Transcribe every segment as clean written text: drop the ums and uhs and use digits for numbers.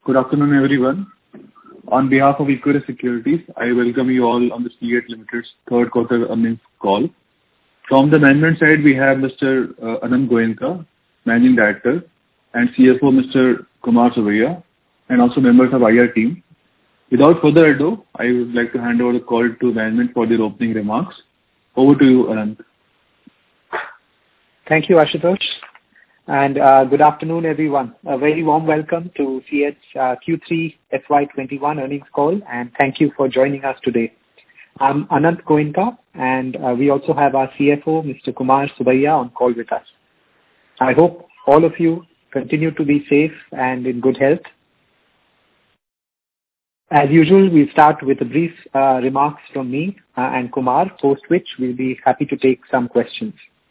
Good afternoon, everyone. On behalf of Equirus Securities, I welcome you all on the CEAT Limited's third quarter earnings call. From the management side, we have Mr. Anant Goenka, Managing Director, and CFO Mr. Kumar Subbiah, and also members of IR team. Without further ado, I would like to hand over the call to management for their opening remarks. Over to you, Anant. Thank you, Ashutosh. And good afternoon, everyone. A very warm welcome to CEAT's Q3 FY21 earnings call, and thank you for joining us today. I'm Anant Goenka, and we also have our CFO, Mr. Kumar Subbiah, on call with us. I hope all of you continue to be safe and in good health. As usual, we'll start with a brief remarks from me and Kumar, post which we'll be happy to take some questions.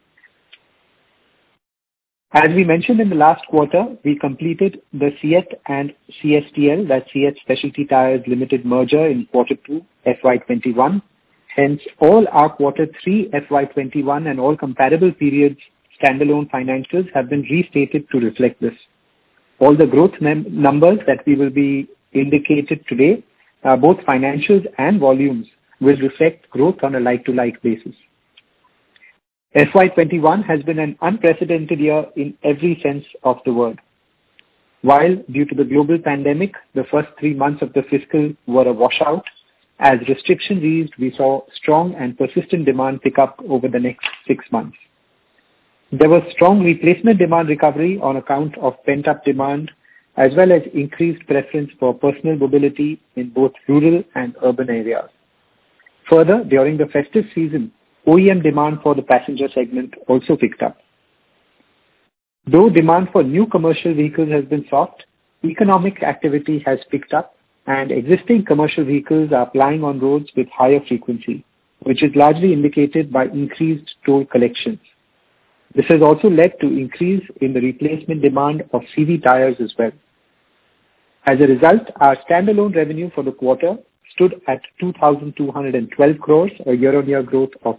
As we mentioned in the last quarter, we completed the CEAT and CSTL, that's CEAT Specialty Tyres Limited merger in quarter 2 FY21. Hence, all our quarter 3 FY21 and all comparable periods standalone financials have been restated to reflect this. All the growth numbers that we will be indicated today, both financials and volumes, will reflect growth on a like-to-like basis. FY21 has been an unprecedented year in every sense of the word. While, due to the global pandemic, the first 3 months of the fiscal were a washout, as restrictions eased, we saw strong and persistent demand pick up over the next 6 months. There was strong replacement demand recovery on account of pent-up demand, as well as increased preference for personal mobility in both rural and urban areas. Further, during the festive season, OEM demand for the passenger segment also picked up. Though demand for new commercial vehicles has been soft, economic activity has picked up and existing commercial vehicles are plying on roads with higher frequency, which is largely indicated by increased toll collections. This has also led to increase in the replacement demand of CV tires as well. As a result, our standalone revenue for the quarter stood at 2,212 crores, a year-on-year growth of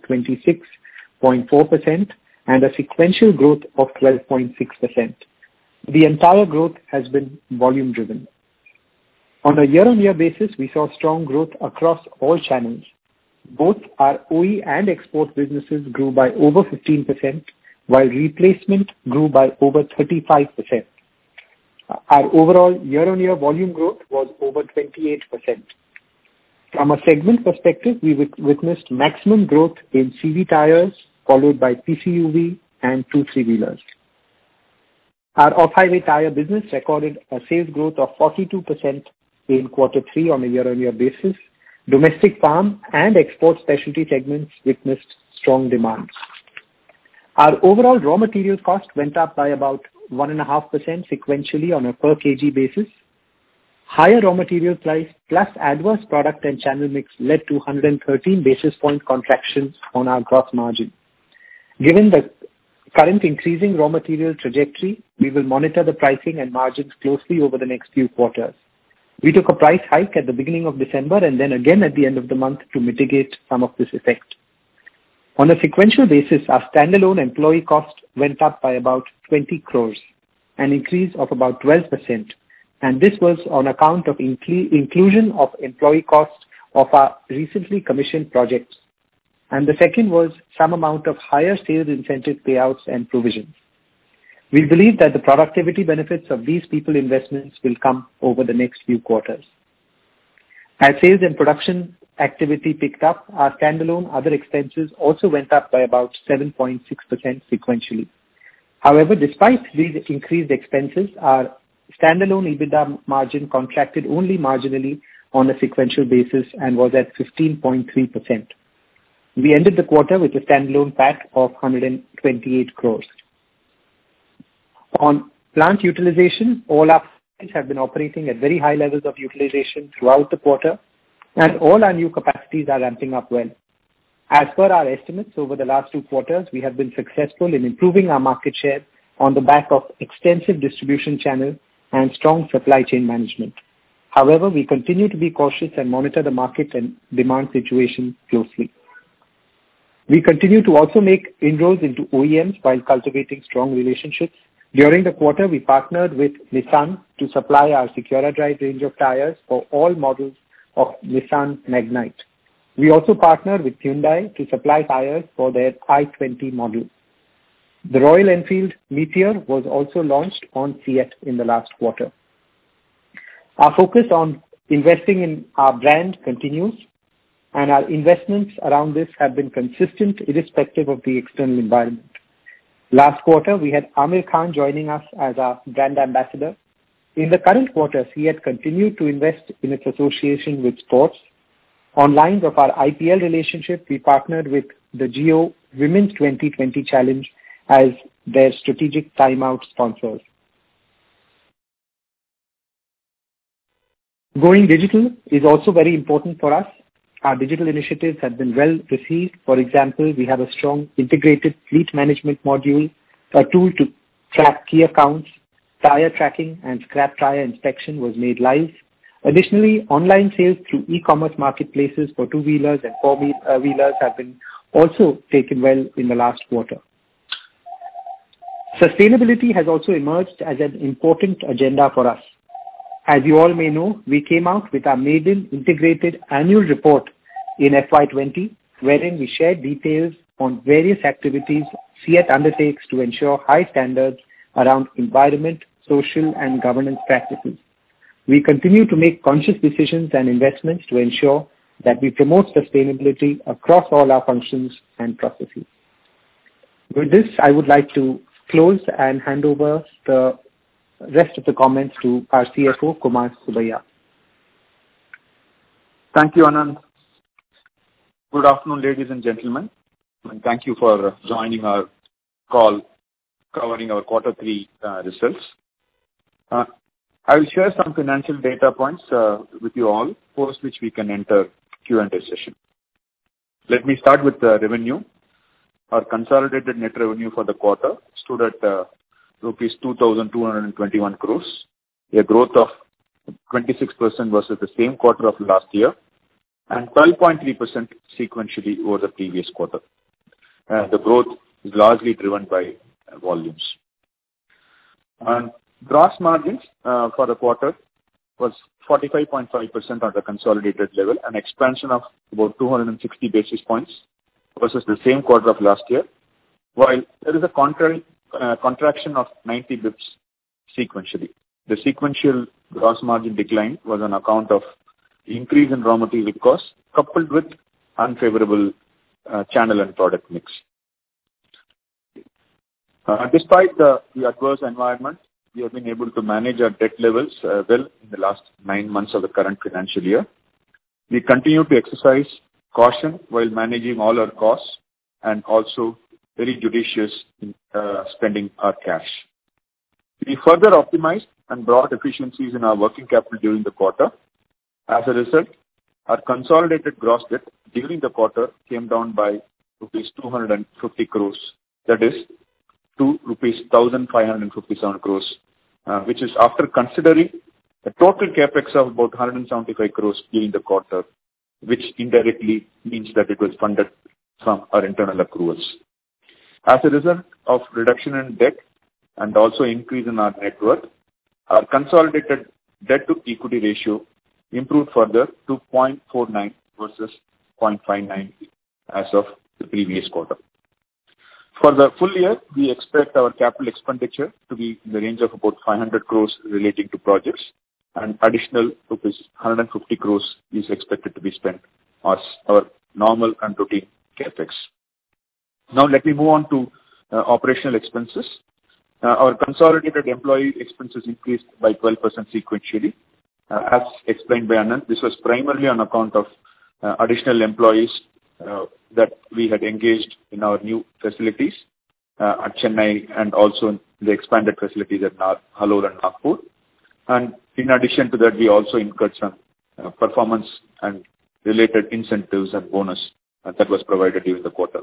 26.4% and a sequential growth of 12.6%. The entire growth has been volume driven. On a year-on-year basis, we saw strong growth across all channels. Both our OE and export businesses grew by over 15%, while replacement grew by over 35%. Our overall year-on-year volume growth was over 28%. From a segment perspective, we witnessed maximum growth in CV tires, followed by PCUV and 2 3-wheelers. Our off-highway tire business recorded a sales growth of 42% in quarter 3 on a year-on-year basis. Domestic farm and export specialty segments witnessed strong demand. Our overall raw material cost went up by about 1.5% sequentially on a per kg basis. Higher raw material price plus adverse product and channel mix led to 113 basis point contractions on our gross margin. Given the current increasing raw material trajectory, we will monitor the pricing and margins closely over the next few quarters. We took a price hike at the beginning of December and then again at the end of the month to mitigate some of this effect. On a sequential basis, our standalone employee cost went up by about 20 crores, an increase of about 12%. And this was on account of inclusion of employee costs of our recently commissioned projects. And the second was some amount of higher sales incentive payouts and provisions. We believe that the productivity benefits of these people investments will come over the next few quarters. As sales and production activity picked up, our standalone other expenses also went up by about 7.6% sequentially. However, despite these increased expenses, our standalone EBITDA margin contracted only marginally on a sequential basis and was at 15.3%. We ended the quarter with a standalone PAT of 128 crores. On plant utilization, all our plants have been operating at very high levels of utilization throughout the quarter, and all our new capacities are ramping up well. As per our estimates over the last 2 quarters, we have been successful in improving our market share on the back of extensive distribution channel and strong supply chain management. However, we continue to be cautious and monitor the market and demand situation closely. We continue to also make inroads into OEMs while cultivating strong relationships During the quarter, we partnered with Nissan to supply our Secura-Drive range of tires for all models of Nissan Magnite. We also partnered with Hyundai to supply tires for their i20 model. The Royal Enfield Meteor was also launched on CEAT in the last quarter. Our focus on investing in our brand continues, and our investments around this have been consistent irrespective of the external environment. Last quarter, we had Amir Khan joining us as our brand ambassador. In the current quarter, CEAT continued to invest in its association with sports. On lines of our IPL relationship, we partnered with the Jio Women's 2020 Challenge as their strategic timeout sponsors. Going digital is also very important for us. Our digital initiatives have been well received. For example, we have a strong integrated fleet management module, a tool to track key accounts, tire tracking and scrap tire inspection was made live. Additionally, online sales through e-commerce marketplaces for two-wheelers and four-wheelers have been also taken well in the last quarter. Sustainability has also emerged as an important agenda for us. As you all may know, we came out with our maiden integrated annual report in FY20, wherein we shared details on various activities CEAT undertakes to ensure high standards around environment, social and governance practices. We continue to make conscious decisions and investments to ensure that we promote sustainability across all our functions and processes. With this, I would like to close and hand over the rest of the comments to our CFO, Kumar Subbiah. Thank you, Anand. Good afternoon, ladies and gentlemen, and thank you for joining our call covering our quarter 3 results. I will share some financial data points with you all, post which we can enter Q&A session. Let me start with the revenue. Our consolidated net revenue for the quarter stood at rupees 2,221 crores, a growth of 26% versus the same quarter of last year, and 12.3% sequentially over the previous quarter. The growth is largely driven by volumes. And gross margins for the quarter was 45.5% on the consolidated level, an expansion of about 260 basis points versus the same quarter of last year, while there is a contraction of 90 bips sequentially. The sequential gross margin decline was on account of increase in raw material costs coupled with unfavorable channel and product mix. Despite the adverse environment, we have been able to manage our debt levels well in the last 9 months of the current financial year. We continue to exercise caution while managing all our costs and also very judicious in spending our cash. We further optimized and brought efficiencies in our working capital during the quarter. As a result, our consolidated gross debt during the quarter came down by rupees 250 crores, that is, to rupees 1,557 crores, which is after considering a total capex of about 175 crores during the quarter, which indirectly means that it was funded from our internal accruals. As a result of reduction in debt and also increase in our net worth, our consolidated debt to equity ratio improved further to 0.49 versus 0.59 as of the previous quarter. For the full year, we expect our capital expenditure to be in the range of about 500 crores relating to projects, and additional rupees 150 crores is expected to be spent as our normal and routine capex. Now let me move on to operational expenses. Our consolidated employee expenses increased by 12% sequentially. As explained by Anand, this was primarily on account of additional employees that we had engaged in our new facilities at Chennai and also in the expanded facilities at Halol and Nagpur. And in addition to that, we also incurred some performance and related incentives and bonus that was provided during the quarter.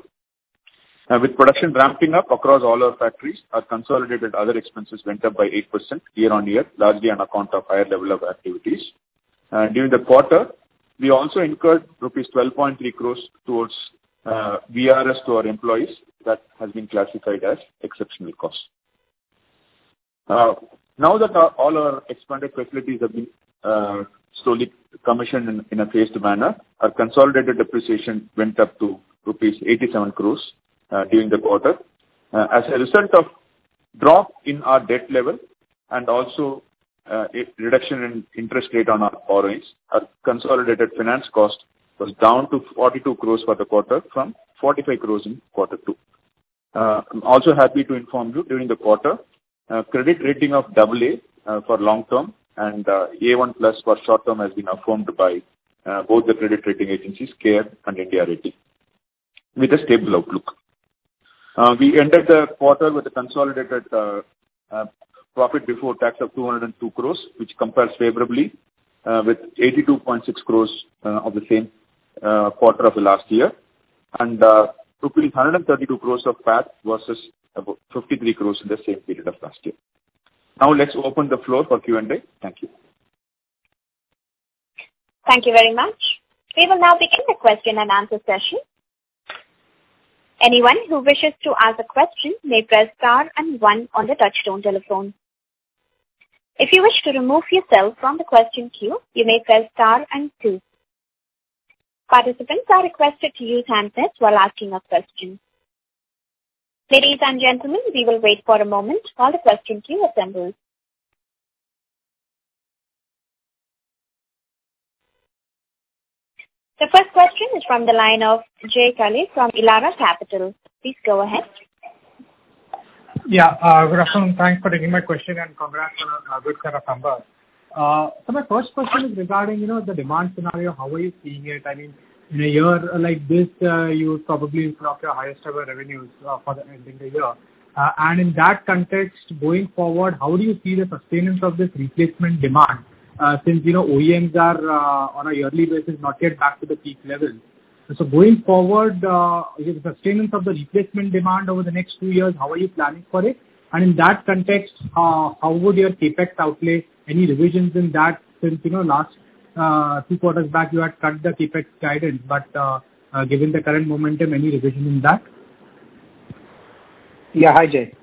With production ramping up across all our factories, our consolidated other expenses went up by 8% year-on-year, largely on account of higher level of activities. During the quarter, we also incurred rupees 12.3 crores towards VRS to our employees that has been classified as exceptional costs. Now that all our expanded facilities have been slowly commissioned in a phased manner, our consolidated depreciation went up to rupees 87 crores during the quarter. As a result of drop in our debt level and also a reduction in interest rate on our borrowings, our consolidated finance cost was down to 42 crores for the quarter from 45 crores in quarter 2. I'm also happy to inform you during the quarter, credit rating of AA for long term and A1 plus for short term has been affirmed by both the credit rating agencies, CARE and India Rating, with a stable outlook. We ended the quarter with a consolidated profit before tax of 202 crores, which compares favorably with 82.6 crores of the same quarter of the last year, and rupees 132 crores of PAT versus about 53 crores in the same period of last year. Now let's open the floor for Q&A. Thank you. Thank you very much. We will now begin the question and answer session. Anyone who wishes to ask a question may press star and 1 on the touchtone telephone. If you wish to remove yourself from the question queue, you may press star and 2. Participants are requested to use handsets while asking a question. Ladies and gentlemen, we will wait for a moment while the question queue assembles. The first question is from the line of Jay Kale from Elara Capital. Please go ahead. Yeah, good afternoon. Thanks for taking my question and congrats on a good set of numbers. So my first question is regarding, the demand scenario. How are you seeing it? I mean, in a year like this, you probably clock your highest ever revenues for the ending the year. And in that context, going forward, how do you see the sustenance of this replacement demand? Since, OEMs are on a yearly basis not yet back to the peak level. So going forward, the sustenance of the replacement demand over the next 2 years, how are you planning for it? And in that context, how would your CapEx outlay, any revisions in that since, last 2 quarters back you had cut the CapEx guidance, but given the current momentum, any revision in that? Yeah, hi Jay.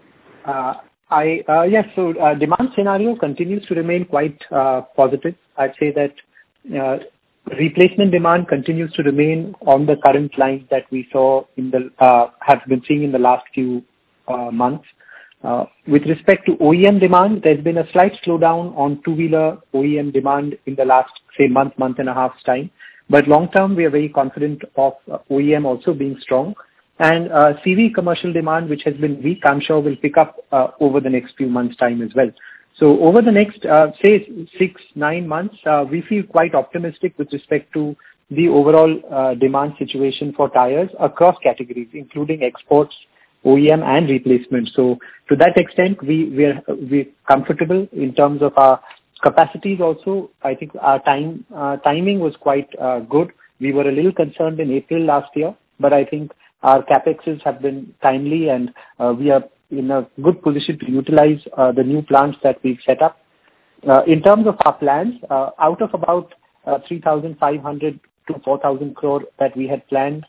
So demand scenario continues to remain quite positive. I'd say that replacement demand continues to remain on the current lines that we saw have been seeing in the last few months. With respect to OEM demand, there's been a slight slowdown on two-wheeler OEM demand in the last, say, month and a half's time. But long term, we are very confident of OEM also being strong. And CV commercial demand, which has been weak, I'm sure will pick up over the next few months' time as well. So over the next, say, 6-9 months, we feel quite optimistic with respect to the overall demand situation for tires across categories, including exports, OEM and replacement. So to that extent, we're comfortable in terms of our capacities also. I think our timing was quite good. We were a little concerned in April last year, but I think our CapExes have been timely and we are in a good position to utilize the new plants that we've set up. In terms of our plans, out of about 3,500 to 4,000 crore that we had planned,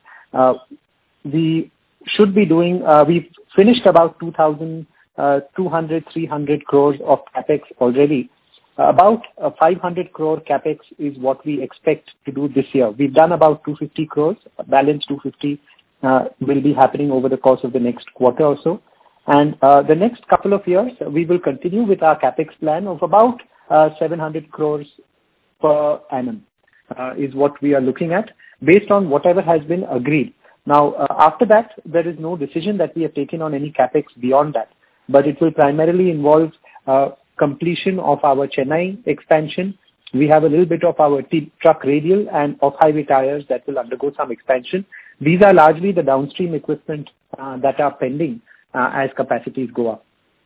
we should be doing, we've finished about 2,200, 300 crores of CapEx already. About 500 crore CapEx is what we expect to do this year. We've done about 250 crores, balance 250 will be happening over the course of the next quarter or so. And the next couple of years, we will continue with our CapEx plan of about 700 crores per annum is what we are looking at based on whatever has been agreed. Now, after that, there is no decision that we have taken on any CapEx beyond that, but it will primarily involve completion of our Chennai expansion. We have a little bit of our truck radial and off-highway tires that will undergo some expansion. These are largely the downstream equipment that are pending as capacities go up.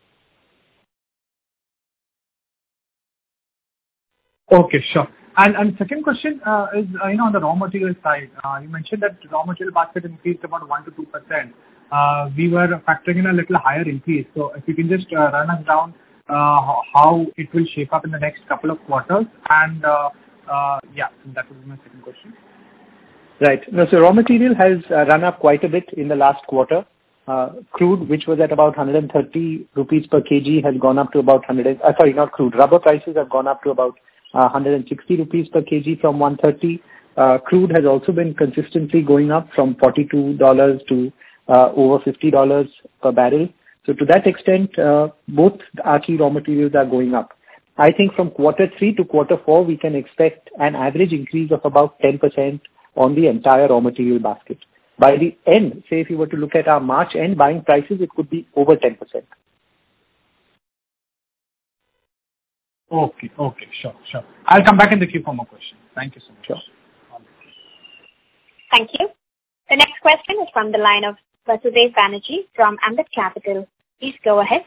Okay, sure. And second question is, on the raw material side, you mentioned that raw material basket increased about 1 to 2%. We were factoring in a little higher increase. So if you can just run us down how it will shape up in the next couple of quarters. And that would be my second question. Right. No, so raw material has run up quite a bit in the last quarter. Crude, which was at about 130 rupees per kg, has gone up to about not crude. Rubber prices have gone up to about 160 rupees per kg from 130. Crude has also been consistently going up from $42 to over $50 per barrel. So to that extent, both our key raw materials are going up. I think from quarter 3 to quarter 4, we can expect an average increase of about 10% on the entire raw material basket. By the end, say if you were to look at our March end buying prices, it could be over 10%. Okay, sure. I'll come back in the queue for more questions. Thank you so much. Sure. Thank you. The next question is from the line of Vasudev Banerjee from Ambit Capital. Please go ahead.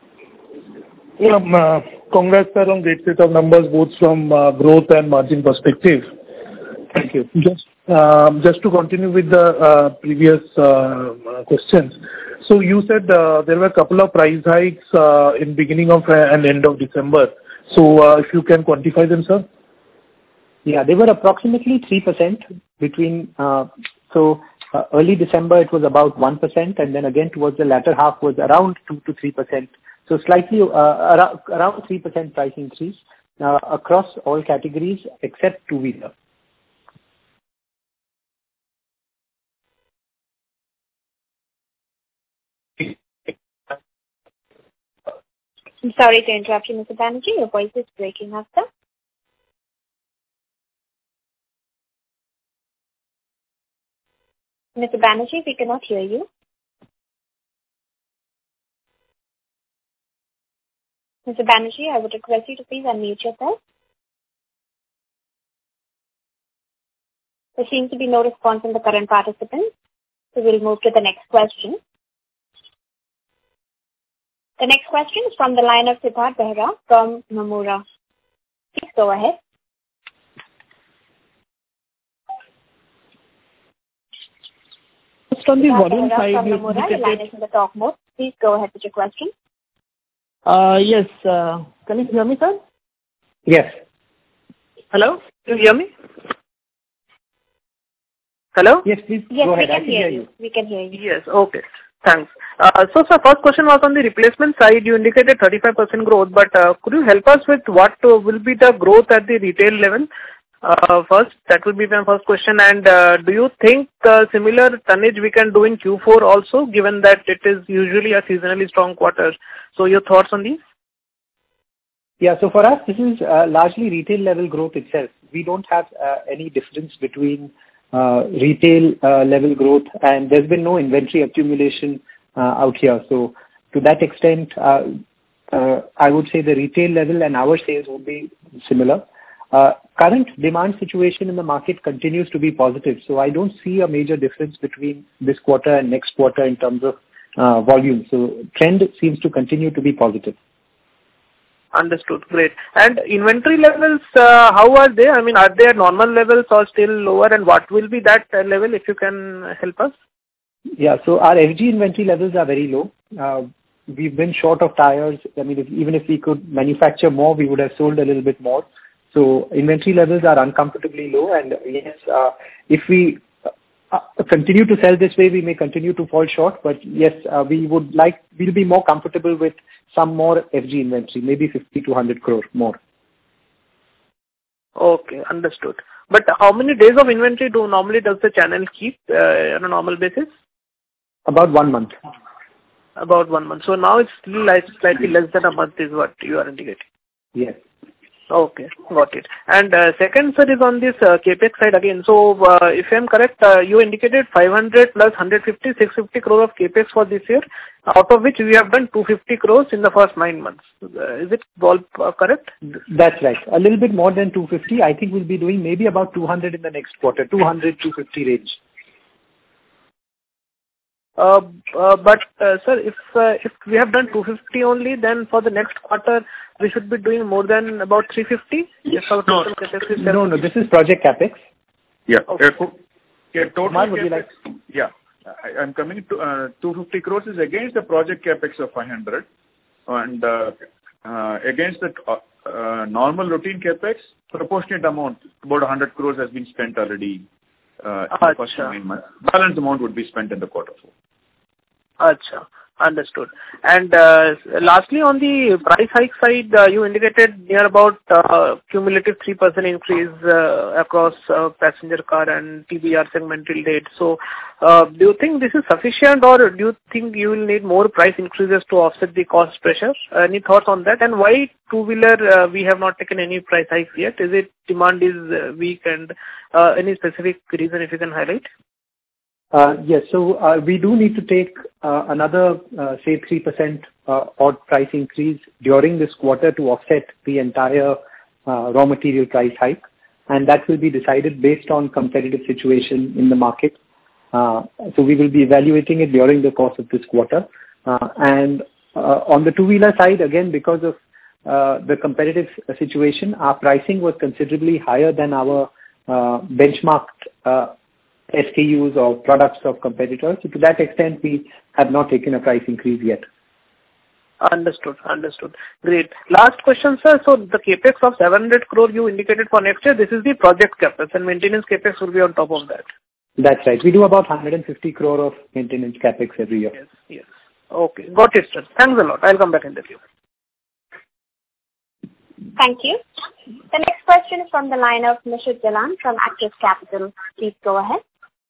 Yeah, congrats sir on great set of numbers both from growth and margin perspective. Thank you. Just to continue with the previous questions. So you said there were a couple of price hikes in beginning of and end of December. So if you can quantify them, sir. Yeah, they were approximately 3% between. Early December it was about 1%, and then again towards the latter half was around 2 to 3%. So slightly around 3% price increase across all categories except two-wheeler. I'm sorry to interrupt you, Mr. Banerjee. Your voice is breaking up, sir. Mr. Banerjee, we cannot hear you. Mr. Banerjee, I would request you to please unmute yourself. There seems to be no response from the current participant, so we'll move to the next question. The next question is from the line of Siddharth Behera from Nomura. Please go ahead. Just on the volume side, you indicated... Your line is in the talk mode. Please go ahead with your question. Yes. Can you hear me, sir? Yes. Hello? Can you hear me? Hello? Yes, please yes, go ahead. I can hear you. We can hear you. Yes, okay. Thanks. So, sir, first question was on the replacement side. You indicated 35% growth, but could you help us with what will be the growth at the retail level? First, that will be my first question. And do you think similar tonnage we can do in Q4 also, given that it is usually a seasonally strong quarter? So, your thoughts on these? Yeah, so for us, this is largely retail level growth itself. We don't have any difference between retail level growth, and there's been no inventory accumulation out here. So to that extent, I would say the retail level and our sales will be similar. Current demand situation in the market continues to be positive, so I don't see a major difference between this quarter and next quarter in terms of volume. So trend seems to continue to be positive. Understood. Great. And inventory levels, how are they? I mean, are they at normal levels or still lower, and what will be that level, if you can help us? Yeah, so our FG inventory levels are very low. We've been short of tires. I mean, even if we could manufacture more, we would have sold a little bit more. So inventory levels are uncomfortably low, and yes, if we continue to sell this way, we may continue to fall short. But yes, we'll be more comfortable with some more FG inventory, maybe 50 to 100 crore more. Okay, understood. But how many days of inventory normally does the channel keep on a normal basis? About 1 month. About 1 month. So now it's still slightly less than a month is what you are indicating. Yes. Okay, got it. And second, sir, is on this capex side again. So if I am correct, you indicated 500 plus 150, 650 crore of capex for this year, out of which we have done 250 crores in the first 9 months. Is it all correct? That's right. A little bit more than 250. I think we'll be doing maybe about 200 in the next quarter, 200, 250 range. But sir, if we have done 250 only, then for the next quarter we should be doing more than about 350. Yes, our total capex is no. This is project capex. Yeah. Okay. Total Kumar, would you like? Yeah, I'm coming to 250 crores is against the project capex of 500, and against the normal routine capex, proportionate amount about 100 crores has been spent already. In the first 9 months. Balance amount would be spent in the quarter 4. Acha. Understood. And lastly, on the price hike side, you indicated near about cumulative 3% increase across passenger car and TBR segment till date. So, do you think this is sufficient, or do you think you will need more price increases to offset the cost pressure? Any thoughts on that? And why two-wheeler we have not taken any price hikes yet? Is it demand is weak, and any specific reason if you can highlight? Yes. So we do need to take another, say, 3% odd price increase during this quarter to offset the entire raw material price hike, and that will be decided based on competitive situation in the market. So we will be evaluating it during the course of this quarter. And on the two-wheeler side, again, because of the competitive situation, our pricing was considerably higher than our benchmarked SKUs or products of competitors. So to that extent, we have not taken a price increase yet. Understood. Great. Last question, sir. So the capex of 700 crore you indicated for next year, this is the project capex, and maintenance capex will be on top of that. That's right. We do about 150 crore of maintenance capex every year. Yes. Okay. Got it, sir. Thanks a lot. I'll come back in the queue. Thank you. The next question is from the line of Nishit Jalan from Axis Capital. Please go ahead.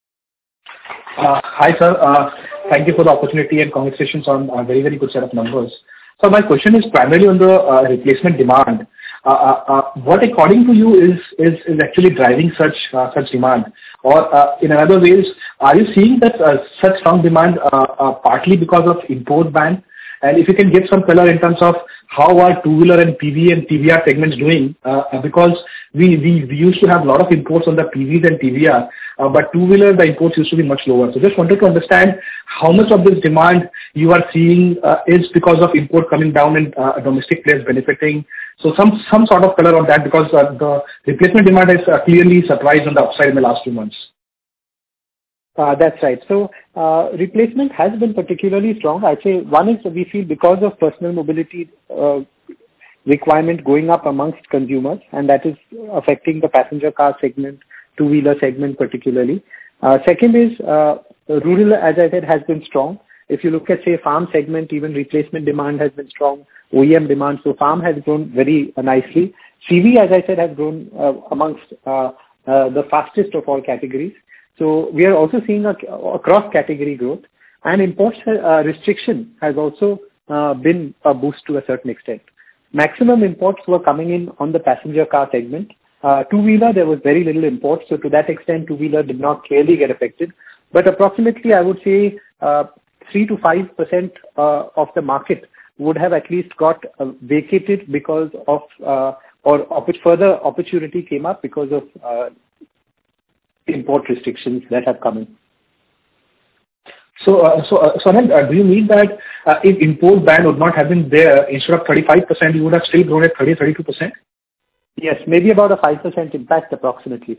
Hi, sir. Thank you for the opportunity and congratulations on a very, very good set of numbers. So my question is primarily on the replacement demand. What, according to you, is actually driving such demand? Or in other ways, are you seeing that such strong demand partly because of import ban? And if you can give some color in terms of how are two-wheeler and PV and TBR segments doing, because we used to have a lot of imports on the PVs and TBR, but two-wheeler, the imports used to be much lower. So just wanted to understand how much of this demand you are seeing is because of import coming down and domestic players benefiting. So some sort of color on that, because the replacement demand has clearly surprised on the upside in the last 2 months. That's right. So replacement has been particularly strong. I'd say one is we feel because of personal mobility requirement going up amongst consumers, and that is affecting the passenger car segment, two-wheeler segment particularly. Second is rural, as I said, has been strong. If you look at, say, farm segment, even replacement demand has been strong, OEM demand. So farm has grown very nicely. CV, as I said, has grown amongst the fastest of all categories. So we are also seeing a cross-category growth, and imports restriction has also been a boost to a certain extent. Maximum imports were coming in on the passenger car segment. Two-wheeler, there was very little imports, so to that extent, two-wheeler did not clearly get affected. But approximately, I would say 3 to 5% of the market would have at least got vacated because of further opportunity came up because of import restrictions that have come in. So Anand, do you mean that if import ban would not have been there, instead of 35%, you would have still grown at 32%? Yes, maybe about a 5% impact approximately.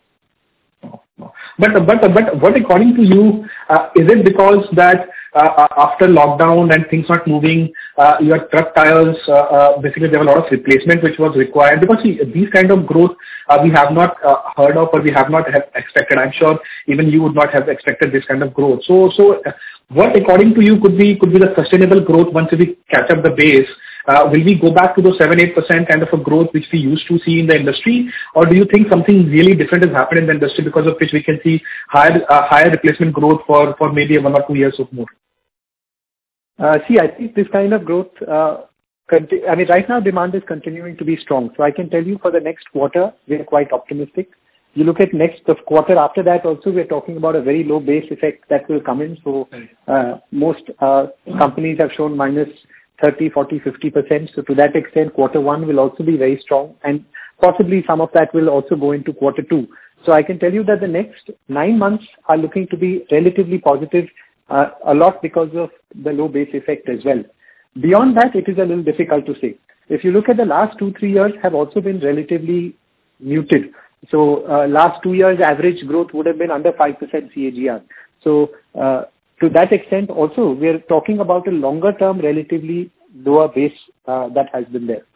But what, according to you, is it because that after lockdown and things not moving, your truck tires, basically there were a lot of replacement which was required? Because these kind of growth we have not heard of, or we have not expected. I'm sure even you would not have expected this kind of growth. So what, according to you, could be the sustainable growth once we catch up the base? Will we go back to the 7-8% kind of a growth which we used to see in the industry, or do you think something really different has happened in the industry because of which we can see higher replacement growth for maybe 1 or 2 years or more? I think this kind of growth, right now demand is continuing to be strong. So I can tell you for the next quarter, we are quite optimistic. You look at next quarter after that also, we are talking about a very low base effect that will come in. So most companies have shown minus 30, 40, 50%. So to that extent, quarter one will also be very strong, and possibly some of that will also go into quarter two. So I can tell you that the next 9 months are looking to be relatively positive, a lot because of the low base effect as well. Beyond that, it is a little difficult to say. If you look at the last 2-3 years have also been relatively muted. So last 2 years average growth would have been under 5% CAGR. So to that extent also, we are talking about a longer term, relatively lower base that has been there.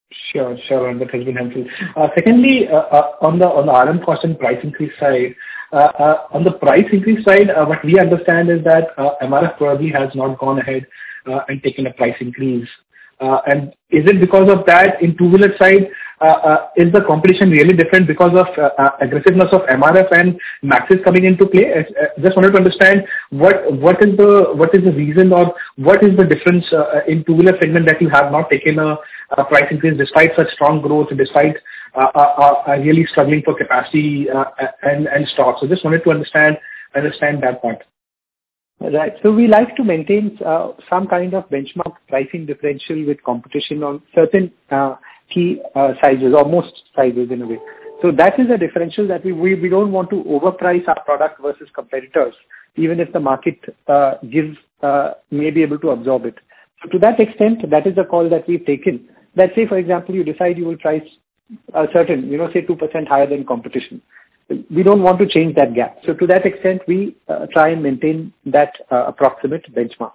Sure, and that has been helpful. Secondly, on the RM cost and price increase side, On the price increase side, what we understand is that MRF probably has not gone ahead and taken a price increase. And is it because of that in two-wheeler side, is the competition really different because of aggressiveness of MRF and Maxis coming into play? Just wanted to understand what is the reason or what is the difference in two-wheeler segment that you have not taken a price increase despite such strong growth, despite really struggling for capacity and stock. So just wanted to understand that part. Right. So we like to maintain some kind of benchmark pricing differential with competition on certain key sizes or most sizes in a way. So that is a differential that we don't want to overprice our product versus competitors, even if the market may be able to absorb it. So to that extent, that is the call that we've taken. Let's say, for example, you decide you will price a certain, say 2% higher than competition. We don't want to change that gap. So to that extent, we try and maintain that approximate benchmark.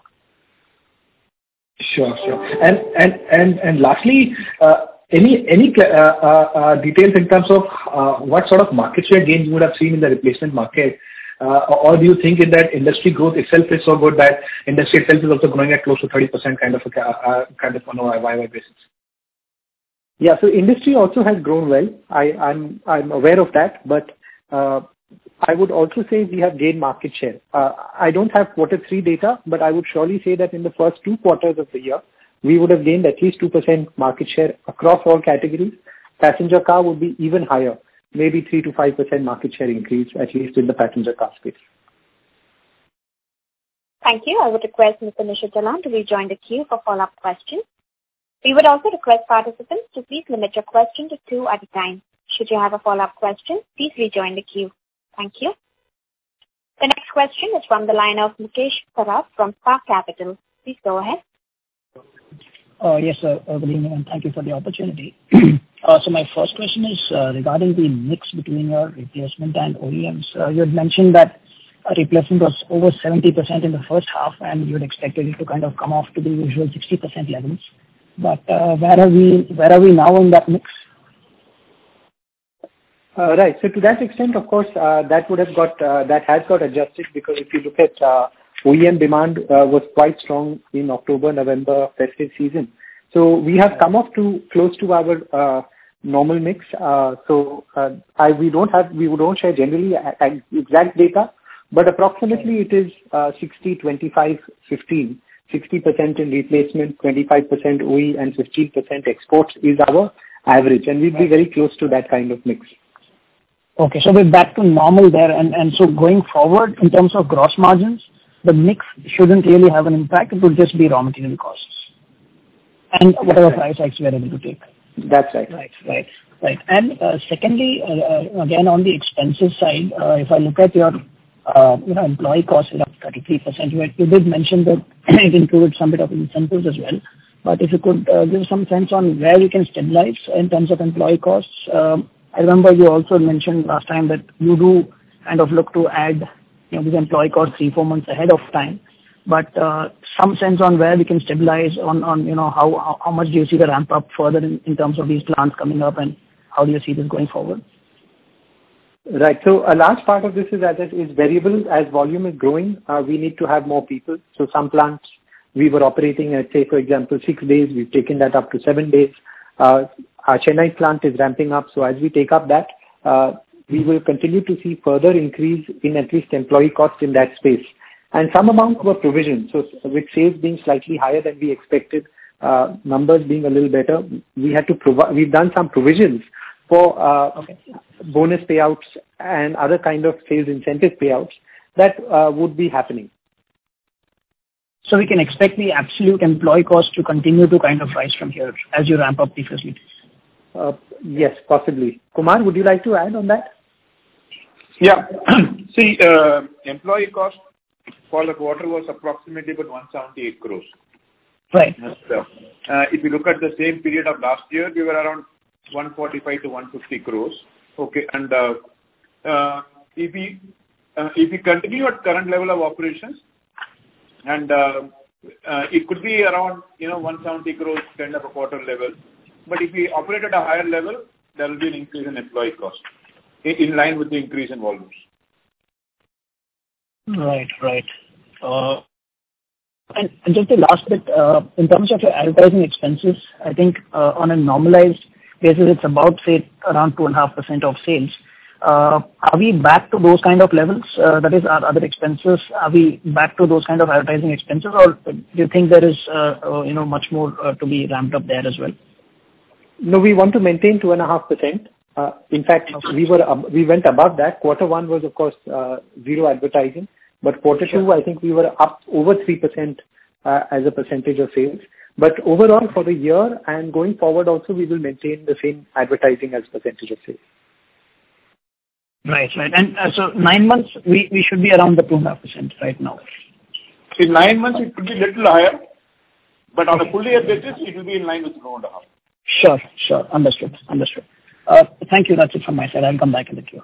Sure. And lastly, any details in terms of what sort of market share gains you would have seen in the replacement market? Or do you think in that industry growth itself is so good that industry itself is also growing at close to 30% kind of on a YY basis? Yeah, so industry also has grown well. I'm aware of that, but I would also say we have gained market share. I don't have Q3 data, but I would surely say that in the first 2 quarters of the year, we would have gained at least 2% market share across all categories. Passenger car would be even higher, maybe 3 to 5% market share increase, at least in the passenger car space. Thank you. I would request Mr. Nishit Jalan to rejoin the queue for follow-up questions. We would also request participants to please limit your question to 2 at a time. Should you have a follow-up question, please rejoin the queue. Thank you. The next question is from the line of Mukesh Saraf from Spark Capital. Please go ahead. Yes, sir. Good evening, and thank you for the opportunity. So my first question is regarding the mix between your replacement and OEMs. You had mentioned that replacement was over 70% in the first half, and you had expected it to kind of come off to the usual 60% levels. But where are we now in that mix? Right. So to that extent, of course, that has got adjusted, because if you look at OEM demand was quite strong in October, November festive season. So we have come off to close to our normal mix. We don't share generally exact data, but approximately it is 60, 25, 15. 60% in replacement, 25% OE, and 15% exports is our average, and we'll be very close to that kind of mix. Okay, so we're back to normal there, and so going forward in terms of gross margins, the mix shouldn't really have an impact. It would just be raw material costs and whatever price hikes we are able to take. That's right. Right. And secondly, again on the expenses side, if I look at your employee costs is up 33%. You did mention that it included some bit of incentives as well. But if you could give some sense on where you can stabilize in terms of employee costs. I remember you also mentioned last time that you do kind of look to add these employee costs 3-4 months ahead of time. But some sense on where we can stabilize on how much do you see the ramp up further in terms of these plants coming up, and how do you see this going forward? Right. So a large part of this is variable. As volume is growing, we need to have more people. So some plants we were operating at, say, for example, 6 days. We've taken that up to 7 days. Our Chennai plant is ramping up. So as we take up that, we will continue to see further increase in at least employee costs in that space. And some amount were provisions. So with sales being slightly higher than we expected, numbers being a little better, we've done some provisions for bonus payouts and other kind of sales incentive payouts that would be happening. So we can expect the absolute employee cost to continue to kind of rise from here as you ramp up the facilities. Yes, possibly. Kumar, would you like to add on that? Yeah. See, employee cost for the quarter was approximately about 178 crores. Right. So, if you look at the same period of last year, we were around 145 to 150 crores. Okay, and if we continue at current level of operations, and it could be around 170 crores kind of a quarter level. But if we operate at a higher level, there will be an increase in employee cost in line with the increase in volumes. Right. And just the last bit, in terms of your advertising expenses, I think on a normalized basis, it's about, say, around 2.5% of sales. Are we back to those kind of levels? That is, our other expenses, are we back to those kind of advertising expenses, or do you think there is much more to be ramped up there as well? No, we want to maintain 2.5%. In fact, we went above that. Quarter one was, of course, zero advertising. But quarter two, I think we were up over 3% as a percentage of sales. But overall, for the year and going forward also, we will maintain the same advertising as percentage of sales. Right. And so 9 months, we should be around the 2.5% right now. In 9 months, it could be a little higher. But on a full year basis, it will be in line with 2.5%. Sure. Understood. Thank you. That's it from my side. I'll come back in the queue.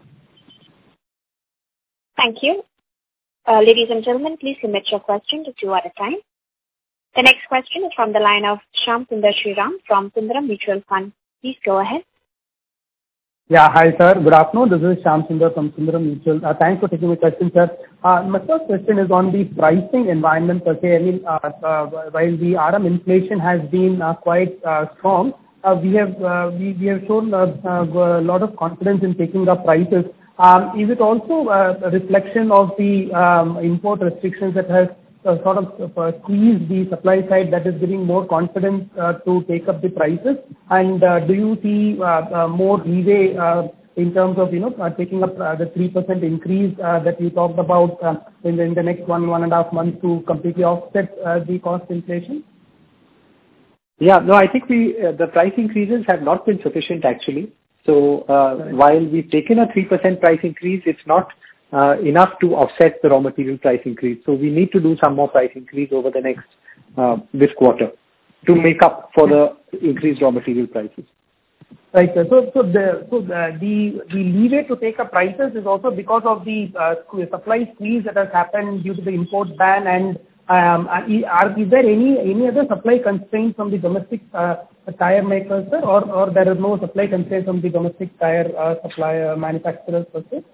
Thank you. Ladies and gentlemen, please limit your question to 2 at a time. The next question is from the line of Shyam Sundar Sriram from Sundaram Mutual Fund. Please go ahead. Yeah, hi sir. Good afternoon. This is Shyam Sundar from Sundaram Mutual. Thanks for taking my question, sir. My first question is on the pricing environment per se. I mean, while the RM inflation has been quite strong, we have shown a lot of confidence in taking up prices. Is it also a reflection of the import restrictions that has sort of squeezed the supply side that is giving more confidence to take up the prices? And do you see more leeway in terms of taking up the 3% increase that you talked about in the next 1.5 months to completely offset the cost inflation? Yeah, no, I think the price increases have not been sufficient actually. So while we've taken a 3% price increase, it's not enough to offset the raw material price increase. So we need to do some more price increase over the next this quarter to make up for the increased raw material prices. Right. So the leeway to take up prices is also because of the supply squeeze that has happened due to the import ban, and is there any other supply constraints from the domestic tire makers, sir, or there is no supply constraints from the domestic tire supplier manufacturers per se?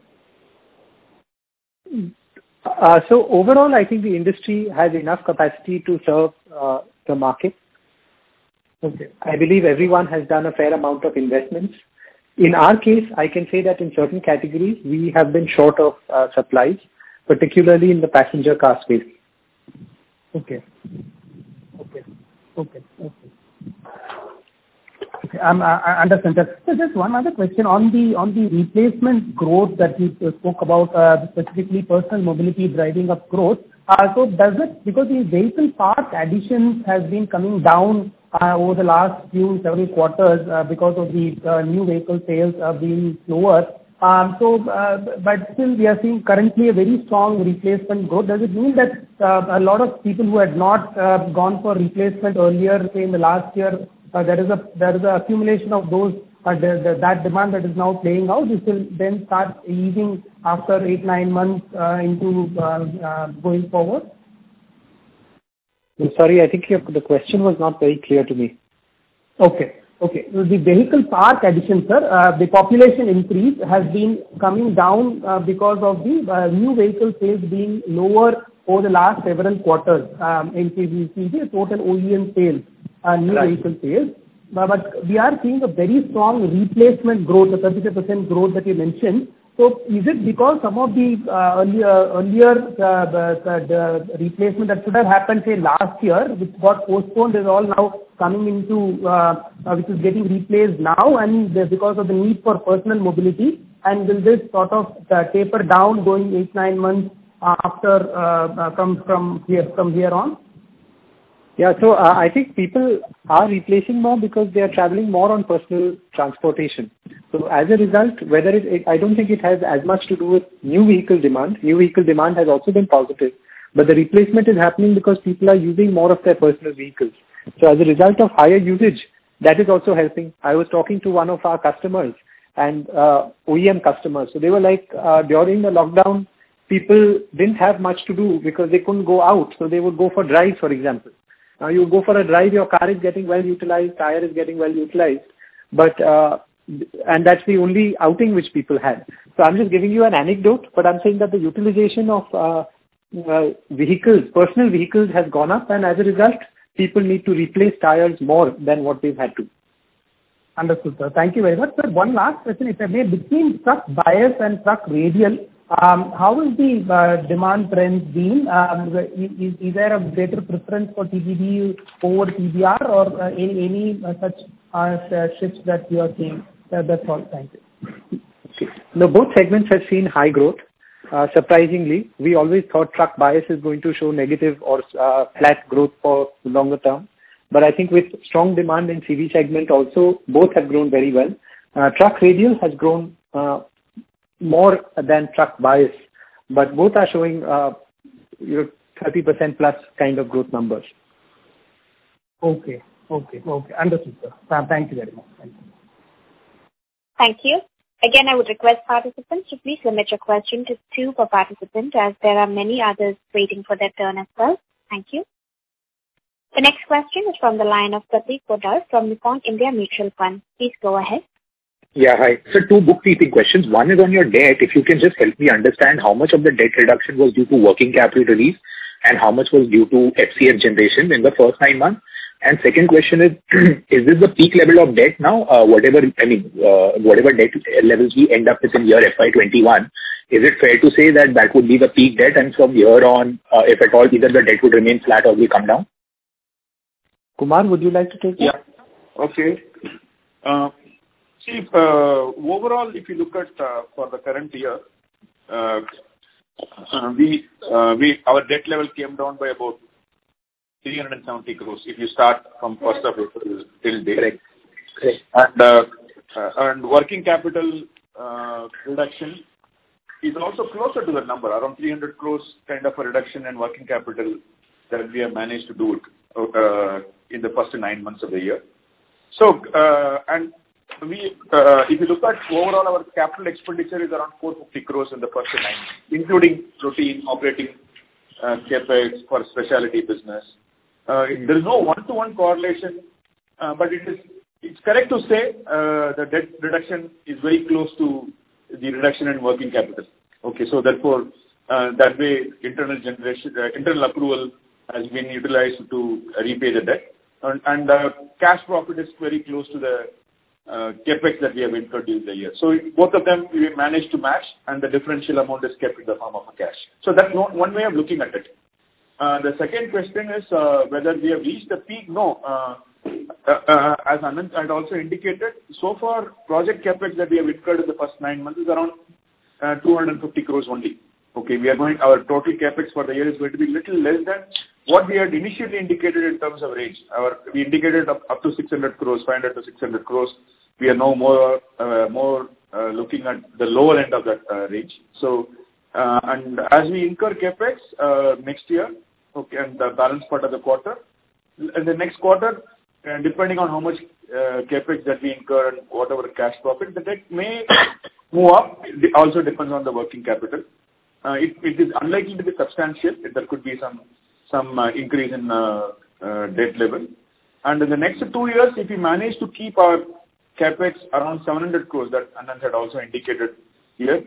So overall, I think the industry has enough capacity to serve the market. Okay. I believe everyone has done a fair amount of investments. In our case, I can say that in certain categories, we have been short of supplies, particularly in the passenger car space. Okay. I understand that. So just one other question on the replacement growth that you spoke about, specifically personal mobility driving up growth. So does it, because the vehicle park additions has been coming down over the last several quarters because of the new vehicle sales being slower. But still we are seeing currently a very strong replacement growth. Does it mean that a lot of people who had not gone for replacement earlier, say in the last year, there is a accumulation of those that demand that is now playing out? This will then start easing after 8-9 months into going forward. I'm sorry, I think the question was not very clear to me. Okay. The vehicle park addition, sir, the population increase has been coming down because of the new vehicle sales being lower over the last several quarters. In the total OEM sales, new vehicle sales. But we are seeing a very strong replacement growth, the 35% growth that you mentioned. So is it because some of the earlier the replacement that should have happened, say, last year, which got postponed, is all now coming into, which is getting replaced now, and because of the need for personal mobility? And will this sort of taper down going 8-9 months after from here on? Yeah, so I think people are replacing more because they are traveling more on personal transportation. So as a result, I don't think it has as much to do with new vehicle demand. New vehicle demand has also been positive, but the replacement is happening because people are using more of their personal vehicles. So as a result of higher usage, that is also helping. I was talking to one of our customers and OEM customers. So they were like, during the lockdown, people didn't have much to do because they couldn't go out. So they would go for drives, for example. Now you go for a drive, your car is getting well utilized, tire is getting well utilized, but and that's the only outing which people had. So I'm just giving you an anecdote, but I'm saying that the utilization of personal vehicles has gone up, and as a result, people need to replace tires more than what they've had to. Understood, sir. Thank you very much. Sir, one last question, if I may. Between truck bias and truck radial, how is the demand trends been? Is there a greater preference for TBD over TBR or any such shifts that you are seeing? That's all. Thank you. Okay. No, both segments have seen high growth. Surprisingly, we always thought truck bias is going to show negative or flat growth for longer term. But I think with strong demand in CV segment also, both have grown very well. Truck radial has grown more than truck bias, but both are showing 30% plus kind of growth numbers. Okay. Understood, sir. Thank you very much. Thank you. Again, I would request participants to please limit your question to 2 per participant, as there are many others waiting for their turn as well. Thank you. The next question is from the line of Prateek Poddar from Nippon India Mutual Fund. Please go ahead. Yeah, hi. So 2 bookkeeping questions. One is on your debt. If you can just help me understand how much of the debt reduction was due to working capital release and how much was due to FCF generation in the first 9 months. And second question is this the peak level of debt now? Whatever debt levels we end up with in year FY21, is it fair to say that would be the peak debt, and from here on, if at all, either the debt would remain flat or will come down? Kumar, would you like to take that? Yeah. Okay. Overall, if you look at for the current year, our debt level came down by about 370 crores if you start from 1st of April till date. Correct. And working capital reduction is also closer to that number, around 300 crores kind of a reduction in working capital that we have managed to do it in the first 9 months of the year. So, and if you look at overall, our capital expenditure is around 450 crores in the first 9 months, including routine operating capex for specialty business. There is no one-to-one correlation, but it's correct to say the debt reduction is very close to the reduction in working capital. Okay, so therefore, that way internal approval has been utilized to repay the debt, and cash profit is very close to the capex that we have incurred during the year. So both of them we managed to match, and the differential amount is kept in the form of a cash. So that's one way of looking at it. The second question is whether we have reached the peak. No. As Anand had also indicated, so far project capex that we have incurred in the first 9 months is around 250 crores only. Okay, our total capex for the year is going to be little less than what we had initially indicated in terms of range. We indicated up to 600 crores, 500 to 600 crores. We are now more looking at the lower end of that range. So, and as we incur capex next year, okay, and the balance part of the quarter, in the next quarter, depending on how much capex that we incur and whatever cash profit, the debt may move up. It also depends on the working capital. It is unlikely to be substantial. There could be some increase in debt level. And in the next 2 years, if we manage to keep our capex around 700 crores that Anand had also indicated here,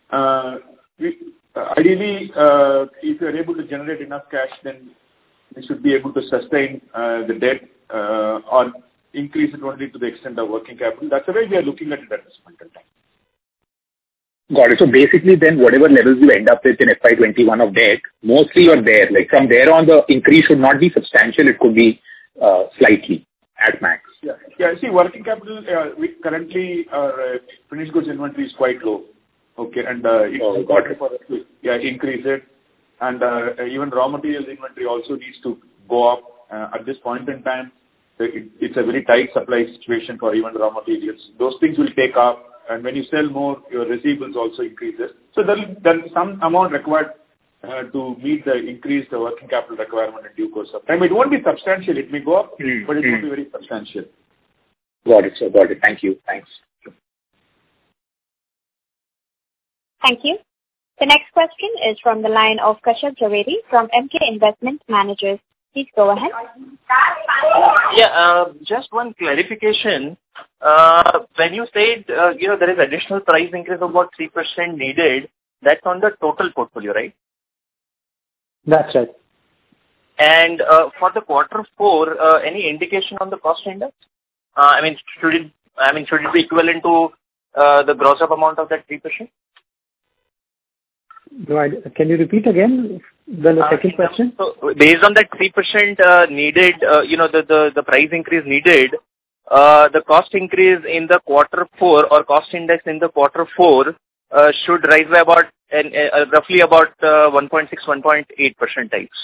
ideally, if you are able to generate enough cash, then we should be able to sustain the debt or increase it only to the extent of working capital. That's the way we are looking at it at this point in time. Got it. So basically then whatever levels you end up with in FY21 of debt, mostly you're there. Like from there on, the increase should not be substantial. It could be slightly at max. Yeah. See, working capital, we currently our finished goods inventory is quite low. Okay, and it's important for us to increase it. And even raw materials inventory also needs to go up. At this point in time, it's a very tight supply situation for even raw materials. Those things will take up. And when you sell more, your receivables also increases. So there is some amount required to meet the increased working capital requirement in due course of time. It won't be substantial. It may go up, but it won't be very substantial. Got it, sir. Got it. Thank you. Thanks. Thank you. The next question is from the line of Kashyap Javeri from MK Investment Managers. Please go ahead. Yeah, just one clarification. When you said, there is additional price increase of about 3% needed, that's on the total portfolio, right? That's right. And for the quarter 4, any indication on the cost index? Should it be equivalent to the gross up amount of that 3%? Can you repeat again the second question? So based on that 3% needed, the price increase needed, the cost increase in the quarter 4 or cost index in the quarter 4 should rise by about roughly about 1.6-1.8% types.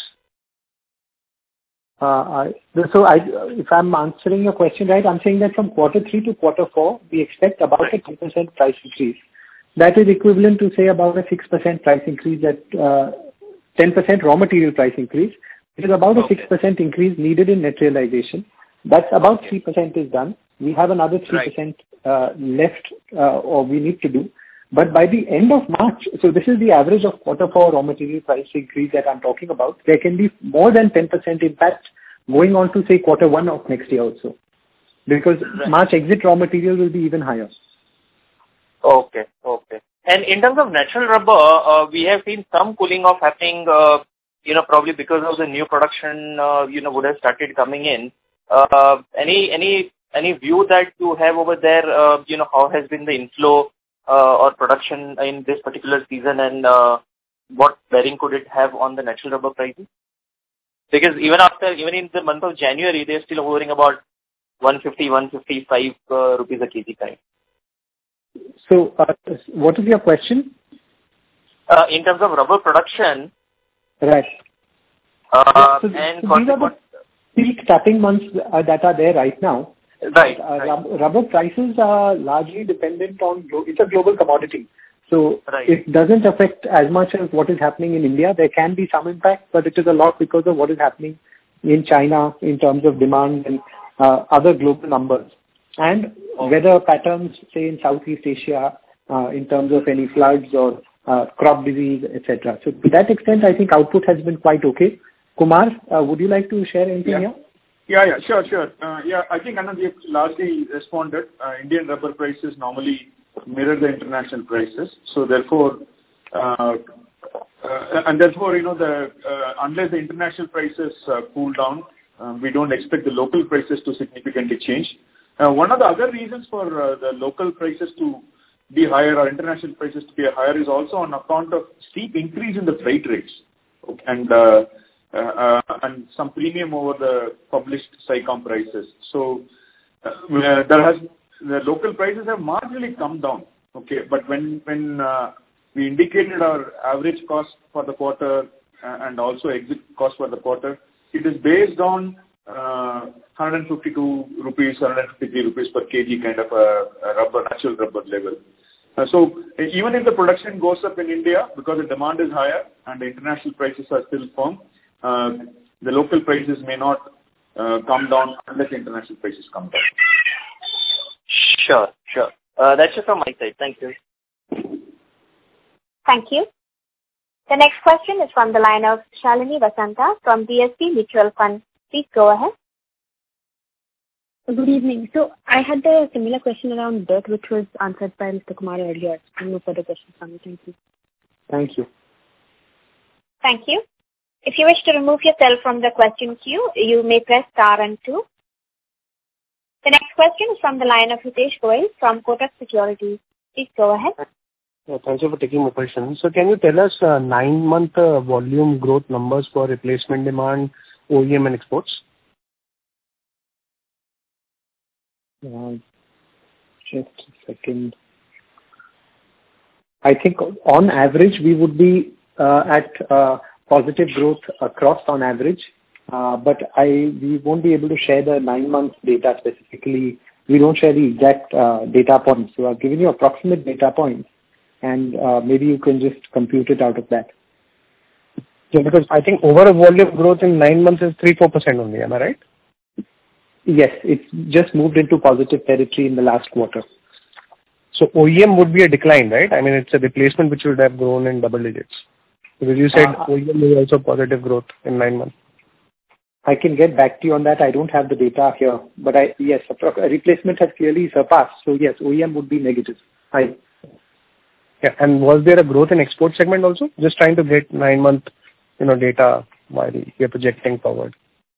If I'm answering your question right, I'm saying that from quarter 3 to quarter 4, we expect about a 2% price increase. That is equivalent to, say, about a 6% price increase at 10% raw material price increase. It is about a 6% increase needed in net realization. That's about 3% is done. We have another 3% left or we need to do. But by the end of March, so this is the average of quarter 4 raw material price increase that I'm talking about. There can be more than 10% impact going on to, say, quarter 1 of next year also. Because March exit raw material will be even higher. Okay. And in terms of natural rubber, we have seen some cooling off happening, probably because of the new production, would have started coming in. Any view that you have over there, how has been the inflow or production in this particular season, and what bearing could it have on the natural rubber prices? Because even in the month of January, they're still hovering about 150-155 rupees a kg kind. So, what is your question? In terms of rubber production. Right. And these are the peak tapping months that are there right now. Right. Rubber prices are largely dependent on, it's a global commodity. So it doesn't affect as much as what is happening in India. There can be some impact, but it is a lot because of what is happening in China in terms of demand and other global numbers. And weather patterns, say in Southeast Asia, in terms of any floods or crop disease, etc. So to that extent, I think output has been quite okay. Kumar, would you like to share anything here? Yeah, sure. I think Anand, you've largely responded. Indian rubber prices normally mirror the international prices. So therefore, unless the international prices cool down, we don't expect the local prices to significantly change. One of the other reasons for the local prices to be higher or international prices to be higher is also on account of steep increase in the freight rates and some premium over the published SICOM prices. So the local prices have marginally come down. Okay, but when we indicated our average cost for the quarter and also exit cost for the quarter, it is based on 152 rupees, 153 rupees per kg kind of a natural rubber level. So even if the production goes up in India because the demand is higher and the international prices are still firm, the local prices may not come down unless the international prices come down. Sure. That's it from my side. Thank you. Thank you. The next question is from the line of Shalini Vasanta from DSP Mutual Fund. Please go ahead. Good evening. So I had a similar question around debt, which was answered by Mr. Kumar earlier. No further questions from me. Thank you. Thank you. Thank you. If you wish to remove yourself from the question queue, you may press star and 2. The next question is from the line of Hitesh Goel from Kotak Securities. Please go ahead. Thank you for taking my question. So can you tell us 9-month volume growth numbers for replacement demand, OEM and exports? Just a second. I think on average we would be at positive growth across on average, but we won't be able to share the 9-month data specifically. We don't share the exact data points. So I've given you approximate data points, and maybe you can just compute it out of that. Yeah, because I think overall volume growth in 9 months is 3-4% only. Am I right? Yes, it's just moved into positive territory in the last quarter. So OEM would be a decline, right? I mean, it's a replacement which would have grown in double digits. Because you said OEM is also positive growth in 9 months. I can get back to you on that. I don't have the data here, but yes, a replacement has clearly surpassed. So yes, OEM would be negative. Yeah, and was there a growth in export segment also? Just trying to get 9-month data while you're projecting forward?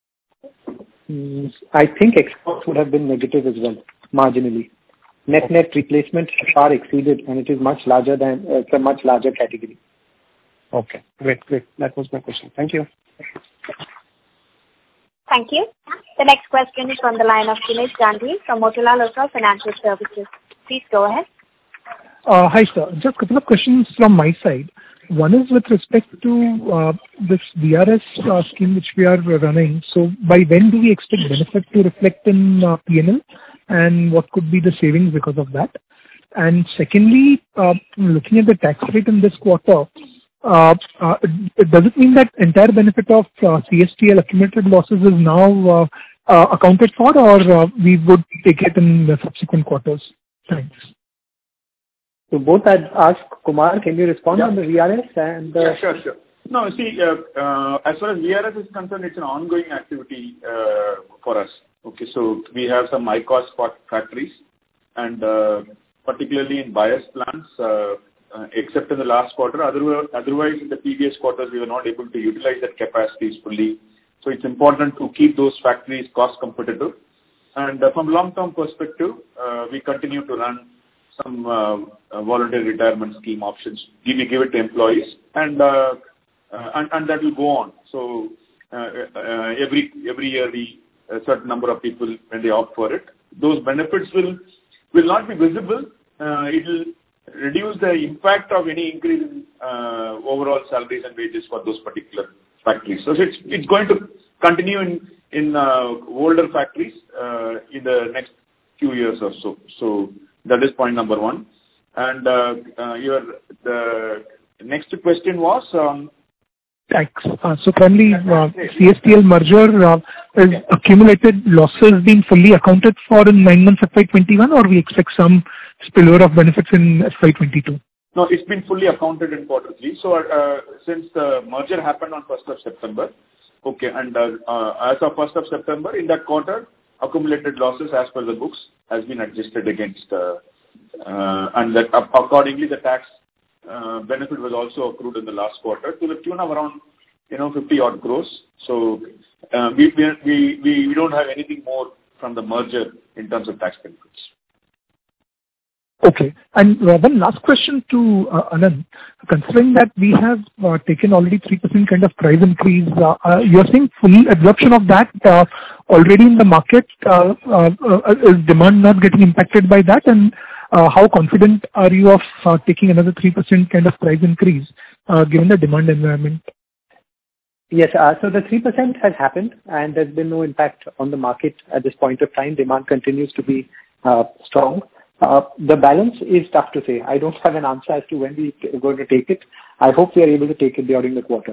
I think exports would have been negative as well, marginally. Net replacement far exceeded, and it is much larger than it's a much larger category. Okay, great. That was my question. Thank you. Thank you. The next question is from the line of Dinesh Gandhi from Motilal Oswal Financial Services. Please go ahead. Hi, sir. Just a couple of questions from my side. One is with respect to this VRS scheme which we are running. So by when do we expect benefit to reflect in P&L, and what could be the savings because of that? And secondly, looking at the tax rate in this quarter, does it mean that entire benefit of CSTL accumulated losses is now accounted for, or we would take it in the subsequent quarters? Thanks. So both I'd ask Kumar, can you respond on the VRS and the... Sure. No, see, as far as VRS is concerned, it's an ongoing activity for us. Okay, so we have some high-cost factories, and particularly in bias plants, except in the last quarter. Otherwise, in the previous quarters, we were not able to utilize that capacities fully. So it's important to keep those factories cost competitive. And from long-term perspective, we continue to run some voluntary retirement scheme options. We give it to employees, and that will go on. So every year, a certain number of people, when they opt for it, those benefits will not be visible. It will reduce the impact of any increase in overall salaries and wages for those particular factories. So it's going to continue in older factories in the next few years or so. So that is point number one. And the next question was tax. So currently, CSTL merger is accumulated losses being fully accounted for in 9 months FY21, or we expect some spillover of benefits in FY22? No, it's been fully accounted in quarter 3. So since the merger happened on 1st of September, okay, and as of 1st of September, in that quarter, accumulated losses as per the books has been adjusted against, and that accordingly the tax benefit was also accrued in the last quarter to the tune of around 50 odd crores. So we don't have anything more from the merger in terms of tax benefits. Okay. And one last question to Anand. Considering that we have taken already 3% kind of price increase, you're saying full absorption of that already in the market? Is demand not getting impacted by that? And how confident are you of taking another 3% kind of price increase given the demand environment? Yes, so the 3% has happened, and there's been no impact on the market at this point of time. Demand continues to be strong. The balance is tough to say. I don't have an answer as to when we're going to take it. I hope we are able to take it during the quarter.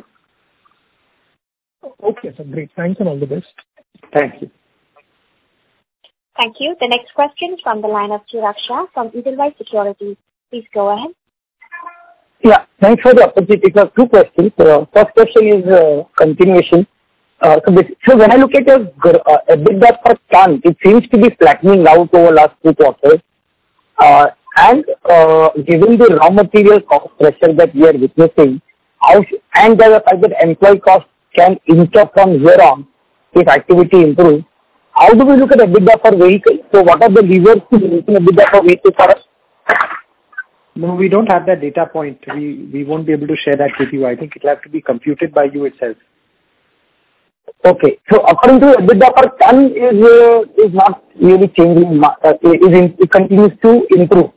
Okay, so great. Thanks and all the best. Thank you. Thank you. The next question is from the line of Chirag Shah from Edelweiss Securities. Please go ahead. Yeah, thanks for the opportunity. So 2 questions. First question is continuation. So when I look at your EBITDA per ton, it seems to be flattening out over last 2 quarters. And given the raw material cost pressure that we are witnessing, and the fact that employee costs can inch up from here on if activity improves, how do we look at EBITDA per vehicle? So what are the levers to maintain EBITDA per vehicle for us? No, we don't have that data point. We won't be able to share that with you. I think it'll have to be computed by you itself. Okay. So according to EBITDA per ton is not really changing. It continues to improve.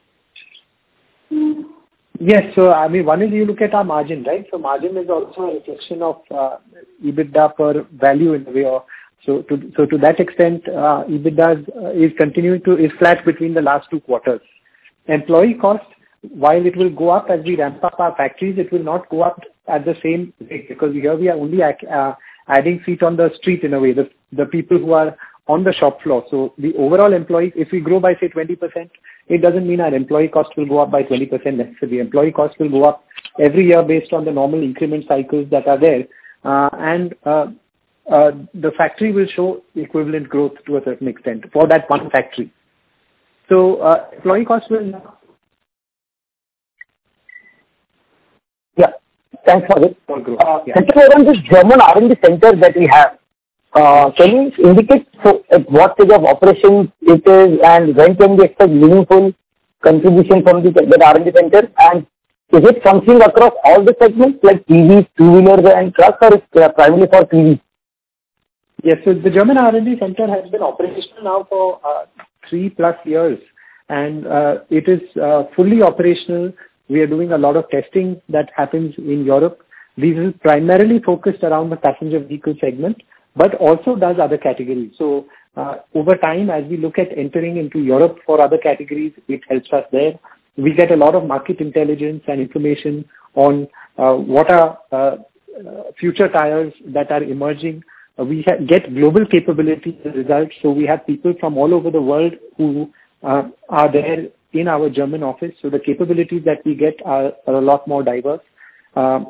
Yes. So, I mean, one is you look at our margin, right? So margin is also a reflection of EBITDA per value in a way. So to that extent, EBITDA is flat between the last 2 quarters. Employee cost, while it will go up as we ramp up our factories, it will not go up at the same rate, because here we are only adding feet on the street in a way, the people who are on the shop floor. So the overall employees, if we grow by say 20%, it doesn't mean our employee cost will go up by 20% necessarily. Employee cost will go up every year based on the normal increment cycles that are there. And the factory will show equivalent growth to a certain extent for that one factory. So employee cost will... Yeah. Thanks for this. Secondly, on this German R&D center that we have, can you indicate at what stage of operation it is and when can we expect meaningful contribution from the R&D center? And is it functioning across all the segments like TVs, two-wheelers and trucks, or it's primarily for TVs? Yes, so the German R&D center has been operational now for 3+ years, and it is fully operational. We are doing a lot of testing that happens in Europe. This is primarily focused around the passenger vehicle segment, but also does other categories. So over time, as we look at entering into Europe for other categories, it helps us there. We get a lot of market intelligence and information on what are future tires that are emerging. We get global capability results. So we have people from all over the world who are there in our German office. So the capabilities that we get are a lot more diverse. So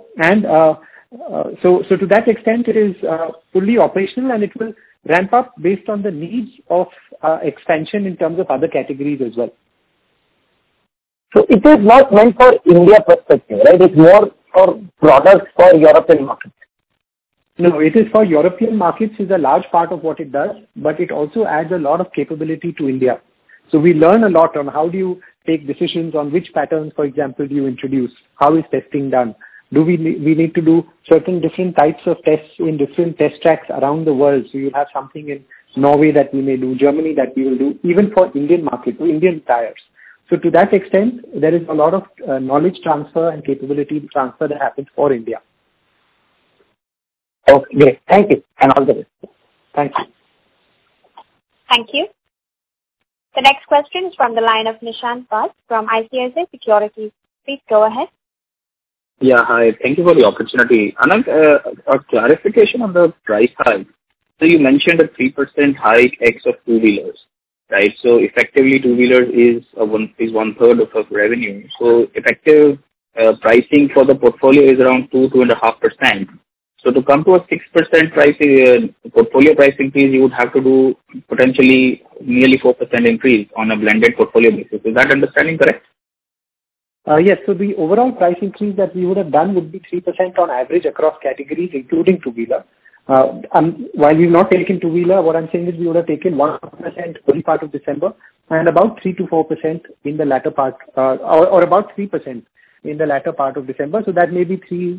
to that extent, it is fully operational, and it will ramp up based on the needs of expansion in terms of other categories as well. So it is not meant for India perspective, right? It's more for products for European markets. No, it is for European markets is a large part of what it does, but it also adds a lot of capability to India. So we learn a lot on how do you take decisions on which patterns, for example, do you introduce? How is testing done? Do we need to do certain different types of tests in different test tracks around the world? So you have something in Norway that we may do, Germany that we will do, even for Indian market, to Indian tires. So to that extent, there is a lot of knowledge transfer and capability transfer that happens for India. Okay, great. Thank you. And all the best. Thank you. Thank you. The next question is from the line of Nishant Bhatt from ICICI Securities. Please go ahead. Yeah, hi. Thank you for the opportunity. Anand, a clarification on the price hike. So you mentioned a 3% hike X of two-wheelers, right? So effectively two-wheelers is one third of revenue. So effective pricing for the portfolio is around 2.5%. So to come to a 6% portfolio price increase, you would have to do potentially nearly 4% increase on a blended portfolio basis. Is that understanding correct? Yes. So the overall price increase that we would have done would be 3% on average across categories, including two-wheeler. While we've not taken two-wheeler, what I'm saying is we would have taken 1% early part of December and about 3 to 4% in the latter part, or about 3% in the latter part of December. So that may be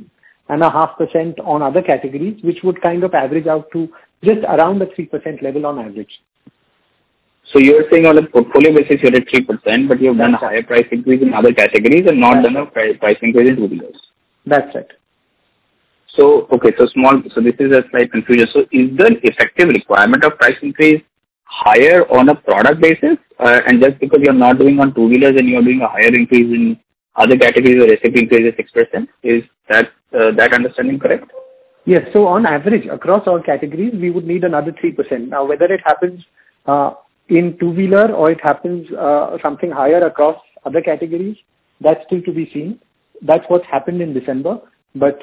3.5% on other categories, which would kind of average out to just around the 3% level on average. So you're saying on a portfolio basis you're at 3%, but you've done a higher price increase in other categories and not done a price increase in two-wheelers. That's right. So, okay, so this is a slight confusion. So is the effective requirement of price increase higher on a product basis? And just because you're not doing on two-wheelers and you're doing a higher increase in other categories where SAP increase is 6%, is that understanding correct? Yes. So on average, across all categories, we would need another 3%. Now, whether it happens in two-wheeler or it happens something higher across other categories, that's still to be seen. That's what's happened in December. But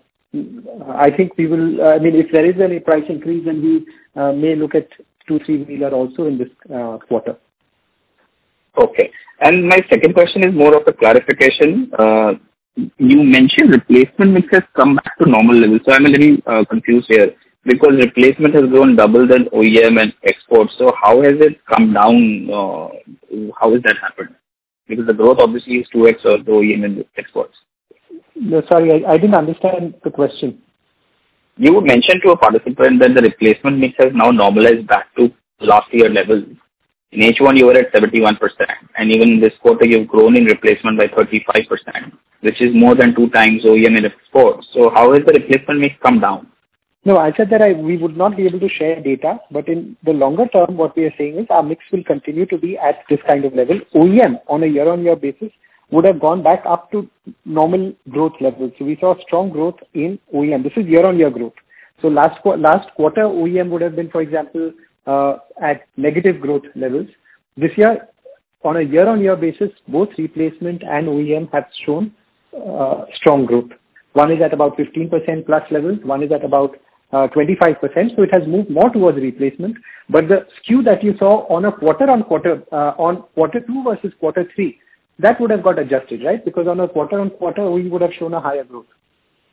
I think we will, if there is any price increase, then we may look at 2-3-wheeler also in this quarter. Okay. And my second question is more of a clarification. You mentioned replacement mix has come back to normal levels. So I'm a little confused here because replacement has grown double than OEM and exports. So how has it come down? How has that happened? Because the growth obviously is 2x of the OEM and exports. No, sorry, I didn't understand the question. You mentioned to a participant that the replacement mix has now normalized back to last year levels. In H1 you were at 71%, and even this quarter you've grown in replacement by 35%, which is more than 2 times OEM and exports. So how has the replacement mix come down? No, I said that we would not be able to share data, but in the longer term, what we are saying is our mix will continue to be at this kind of level. OEM on a year-on-year basis would have gone back up to normal growth levels. So we saw strong growth in OEM. This is year-on-year growth. So last quarter, OEM would have been, for example, at negative growth levels. This year, on a year-on-year basis, both replacement and OEM have shown strong growth. One is at about 15% plus levels. One is at about 25%. So it has moved more towards replacement. But the skew that you saw on a quarter-on-quarter, on quarter 2 versus quarter 3, that would have got adjusted, right? Because on a quarter-on-quarter, we would have shown a higher growth.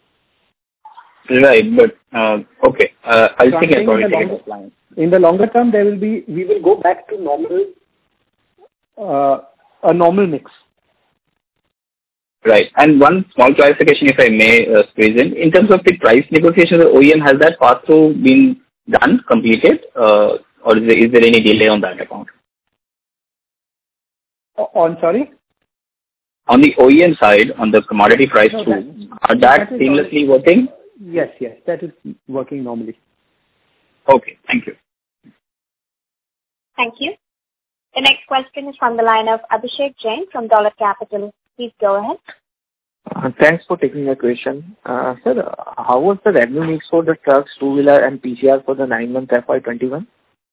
Right. But okay. I think I probably take it offline. In the longer term, we will go back to a normal mix. Right. And one small clarification, if I may squeeze in terms of the price negotiation with OEM, has that part through been done, completed, or is there any delay on that account? Sorry? On the OEM side, on the commodity price too, are that seamlessly working? Yes, that is working normally. Okay, thank you. Thank you. The next question is from the line of Abhishek Jain from Dolat Capital. Please go ahead. Thanks for taking the question. Sir, how was the revenue mix for the trucks, two-wheeler and PCR for the 9-month FY21?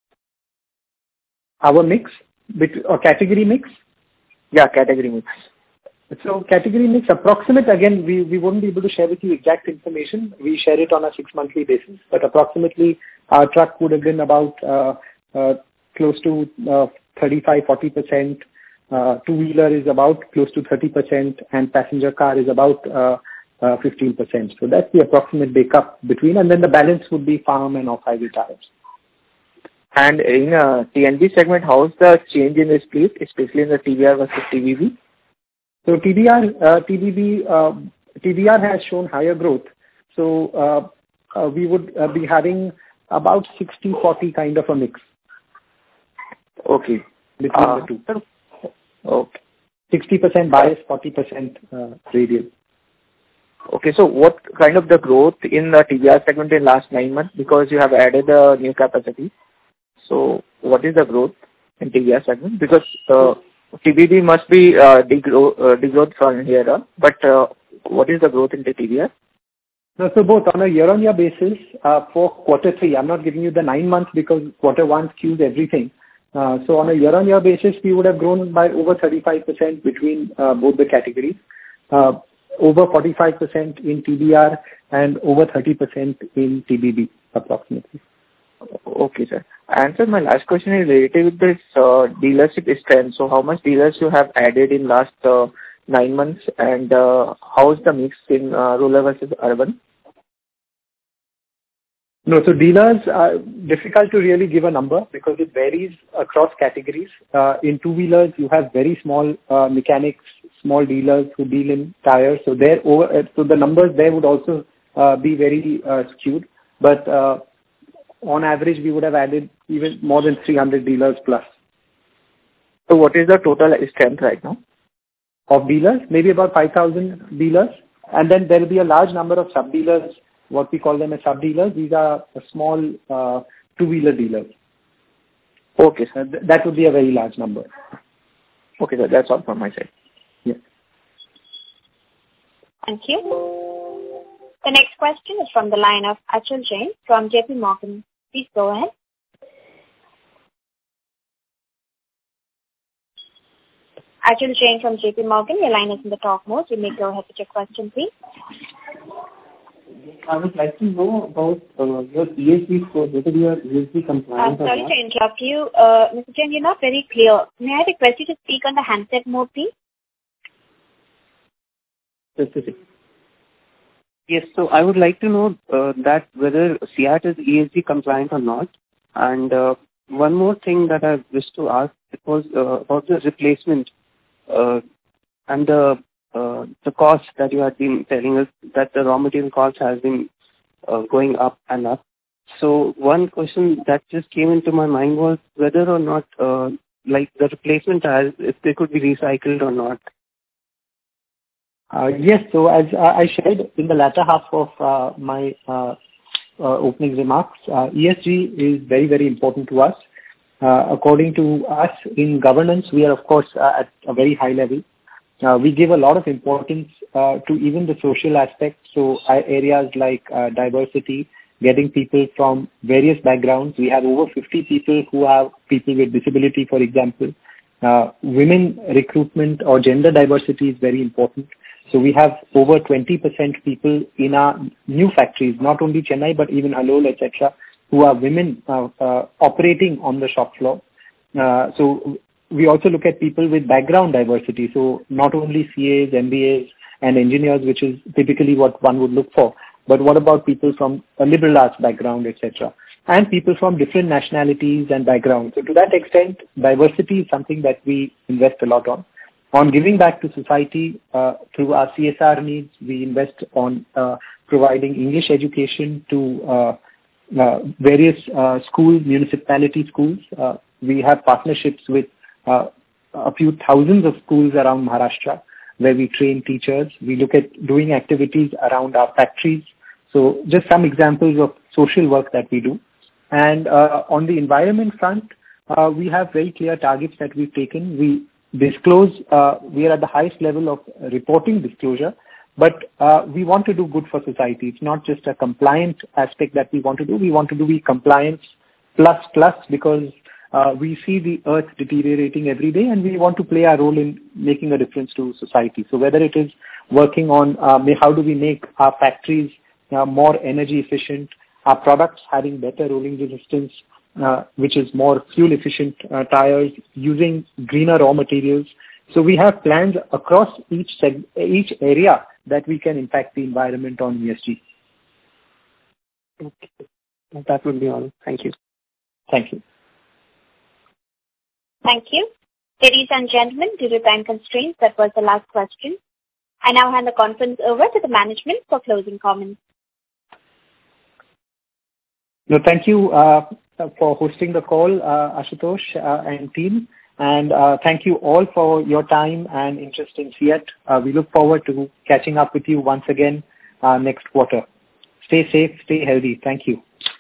Our mix? Category mix? Yeah, category mix. So category mix approximate, again, we won't be able to share with you exact information. We share it on a 6-monthly basis, but approximately our truck would have been about close to 35-40%. Two-wheeler is about close to 30%, and passenger car is about 15%. So that's the approximate breakup between, and then the balance would be farm and off-highway tires. And in TNB segment, how is the change in the split, especially in the TBR versus TBB? So TBR has shown higher growth. So we would be having about 60-40 kind of a mix. Okay. Between the two. Okay. 60% bias, 40% radial. Okay, so what kind of the growth in the TBR segment in last 9 months? Because you have added a new capacity. So what is the growth in TBR segment? Because TBB must be degrowth from here, but what is the growth in the TBR? No, so both on a year-on-year basis for Q3. I'm not giving you the 9 months because Q1 skews everything. So on a year-on-year basis, we would have grown by over 35% between both the categories, over 45% in TBR and over 30% in TBB approximately. Okay, sir. And sir, my last question is related with this dealership strength. So how much dealers you have added in last 9 months, and how is the mix in rural versus urban? No, so dealers are difficult to really give a number because it varies across categories. In two-wheelers, you have very small mechanics, small dealers who deal in tires. So so the numbers there would also be very skewed. But on average, we would have added even more than 300 dealers plus. So what is the total strength right now? Of dealers? Maybe about 5,000 dealers. And then there will be a large number of sub-dealers, what we call them as sub-dealers. These are small two-wheeler dealers. Okay, sir. That would be a very large number. Okay, sir. That's all from my side. Yeah. Thank you. The next question is from the line of Achal Jain from JP Morgan. Please go ahead. Achal Jain from JP Morgan, your line is in the talk mode. You may go ahead with your question, please. I would like to know about your ESG score, whether you are ESG compliant. I'm sorry to interrupt you. Mr. Jain, you're not very clear. May I request you to speak on the handset mode, please? Yes, so I would like to know that whether CEAT is ESG compliant or not. And one more thing that I wish to ask, it was about the replacement and the cost that you had been telling us, that the raw material cost has been going up and up. So one question that just came into my mind was whether or not like the replacement tires, if they could be recycled or not. Yes, so as I shared in the latter half of my opening remarks, ESG is very, very important to us. According to us in governance, we are of course at a very high level. We give a lot of importance to even the social aspects, so areas like diversity, getting people from various backgrounds. We have over 50 people who are people with disability, for example. Women recruitment or gender diversity is very important. So we have over 20% people in our new factories, not only Chennai, but even Halol, etc., who are women operating on the shop floor. So we also look at people with background diversity. So not only CAs, MBAs and engineers, which is typically what one would look for, but what about people from a liberal arts background, etc., and people from different nationalities and backgrounds. So to that extent, diversity is something that we invest a lot on. On giving back to society through our CSR needs, we invest on providing English education to various schools, municipality schools. We have partnerships with a few thousands of schools around Maharashtra where we train teachers. We look at doing activities around our factories. So just some examples of social work that we do. And on the environment front, we have very clear targets that we've taken. We disclose, we are at the highest level of reporting disclosure, but we want to do good for society. It's not just a compliant aspect that we want to do. We want to do compliance plus because we see the earth deteriorating every day and we want to play our role in making a difference to society. So whether it is working on how do we make our factories more energy efficient, our products having better rolling resistance, which is more fuel efficient tires, using greener raw materials. So we have plans across each area that we can impact the environment on ESG. Okay. That would be all. Thank you. Thank you. Thank you. Ladies and gentlemen, due to time constraints, that was the last question. I now hand the conference over to the management for closing comments. No, thank you for hosting the call, Ashutosh and team. And thank you all for your time and interest in CEAT. We look forward to catching up with you once again next quarter. Stay safe, stay healthy. Thank you.